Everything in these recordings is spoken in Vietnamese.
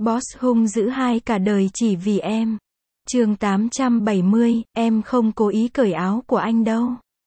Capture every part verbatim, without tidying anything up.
Boss hung dữ hai cả đời chỉ vì em. Chương tám trăm bảy mươi, em không cố ý cởi áo của anh đâu.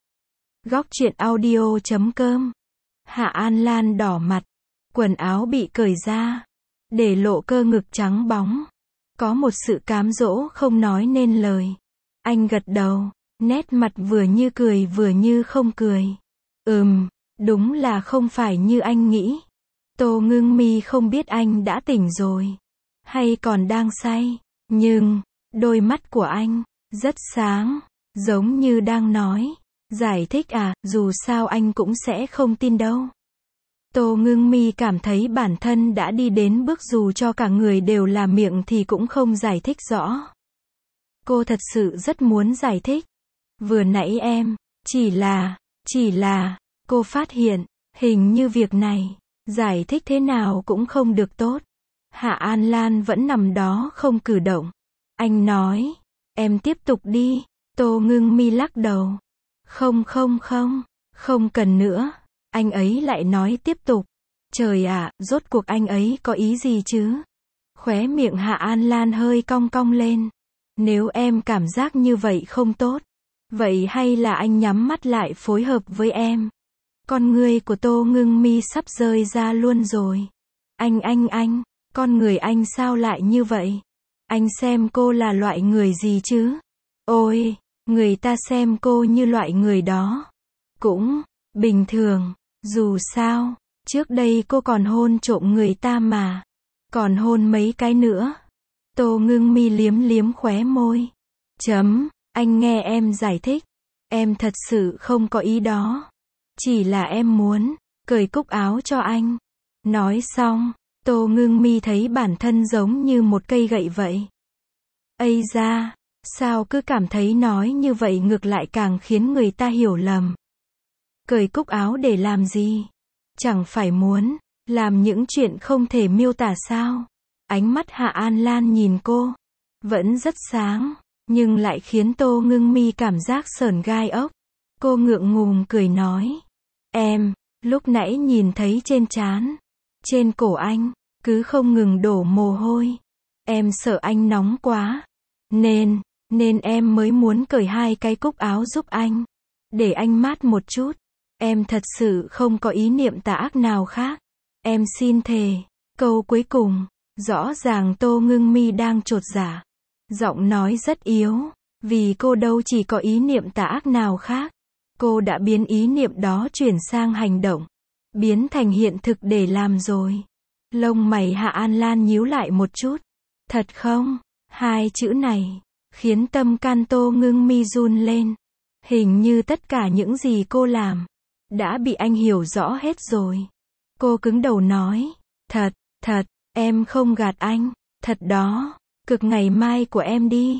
Góc truyện audio chấm com. Hạ An Lan đỏ mặt. Quần áo bị cởi ra, để lộ cơ ngực trắng bóng. Có một sự cám dỗ không nói nên lời. Anh gật đầu, nét mặt vừa như cười vừa như không cười. Ừm, đúng là không phải như anh nghĩ. Tô Ngưng Mi không biết anh đã tỉnh rồi, hay còn đang say, nhưng đôi mắt của anh rất sáng, giống như đang nói, giải thích à, dù sao anh cũng sẽ không tin đâu. Tô Ngưng Mi cảm thấy bản thân đã đi đến bước dù cho cả người đều là miệng thì cũng không giải thích rõ. Cô thật sự rất muốn giải thích. Vừa nãy em, chỉ là, chỉ là, cô phát hiện, hình như việc này, giải thích thế nào cũng không được tốt. Hạ An Lan vẫn nằm đó không cử động. Anh nói, em tiếp tục đi. Tô Ngưng Mi lắc đầu. Không không không, không cần nữa. Anh ấy lại nói tiếp tục. Trời ạ, rốt cuộc anh ấy có ý gì chứ? Khóe miệng Hạ An Lan hơi cong cong lên. Nếu em cảm giác như vậy không tốt, vậy hay là anh nhắm mắt lại phối hợp với em? Con người của Tô Ngưng Mi sắp rơi ra luôn rồi. Anh anh anh, con người anh sao lại như vậy? Anh xem cô là loại người gì chứ? Ôi, người ta xem cô như loại người đó cũng bình thường. Dù sao, trước đây cô còn hôn trộm người ta mà. Còn hôn mấy cái nữa. Tô Ngưng Mi liếm liếm khóe môi. Chấm, anh nghe em giải thích. Em thật sự không có ý đó. Chỉ là em muốn cởi cúc áo cho anh. Nói xong, Tô Ngưng Mi thấy bản thân giống như một cây gậy vậy. Ây da, sao cứ cảm thấy nói như vậy ngược lại càng khiến người ta hiểu lầm. Cởi cúc áo để làm gì? Chẳng phải muốn làm những chuyện không thể miêu tả sao? Ánh mắt Hạ An Lan nhìn cô, vẫn rất sáng, nhưng lại khiến Tô Ngưng Mi cảm giác sởn gai ốc. Cô ngượng ngùng cười nói, em, lúc nãy nhìn thấy trên trán, trên cổ anh, cứ không ngừng đổ mồ hôi. Em sợ anh nóng quá, nên, nên em mới muốn cởi hai cái cúc áo giúp anh, để anh mát một chút. Em thật sự không có ý niệm tà ác nào khác. Em xin thề. Câu cuối cùng, rõ ràng Tô Ngưng Mi đang chột dạ. Giọng nói rất yếu, vì cô đâu chỉ có ý niệm tà ác nào khác. Cô đã biến ý niệm đó chuyển sang hành động, biến thành hiện thực để làm rồi. Lông mày Hạ An Lan nhíu lại một chút. Thật không? Hai chữ này khiến tâm can Tô Ngưng Mi run lên. Hình như tất cả những gì cô làm đã bị anh hiểu rõ hết rồi. Cô cứng đầu nói, thật, thật, em không gạt anh, thật đó, cực ngày mai của em đi.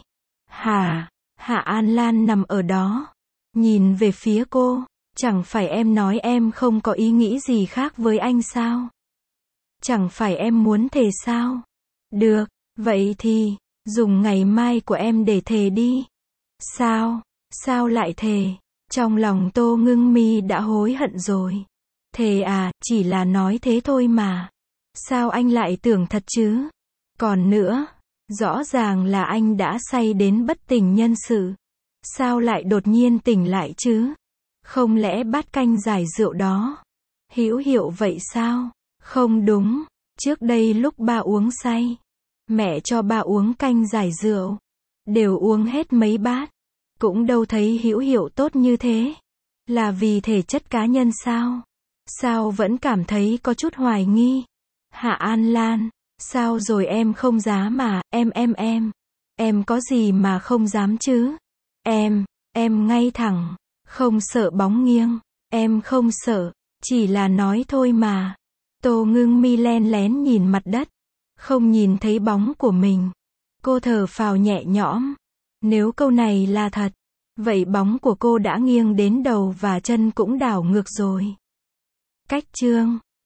Hả? Hạ An Lan nằm ở đó, nhìn về phía cô, chẳng phải em nói em không có ý nghĩ gì khác với anh sao? Chẳng phải em muốn thề sao? Được, vậy thì, dùng ngày mai của em để thề đi. Sao? Sao lại thề? Trong lòng Tô Ngưng Mi đã hối hận rồi. Thề à, chỉ là nói thế thôi mà. Sao anh lại tưởng thật chứ? Còn nữa, rõ ràng là anh đã say đến bất tỉnh nhân sự. Sao lại đột nhiên tỉnh lại chứ? Không lẽ bát canh giải rượu đó hữu hiệu vậy sao? Không đúng, trước đây lúc ba uống say, mẹ cho ba uống canh giải rượu, đều uống hết mấy bát, cũng đâu thấy hữu hiệu tốt như thế. Là vì thể chất cá nhân sao? Sao vẫn cảm thấy có chút hoài nghi? Hạ An Lan, sao rồi em không dám mà, em em em, em có gì mà không dám chứ? Em, em ngay thẳng, không sợ bóng nghiêng, em không sợ, chỉ là nói thôi mà. Tô Ngưng Mi len lén nhìn mặt đất, không nhìn thấy bóng của mình. Cô thở phào nhẹ nhõm. Nếu câu này là thật, vậy bóng của cô đã nghiêng đến đầu và chân cũng đảo ngược rồi. Cách chương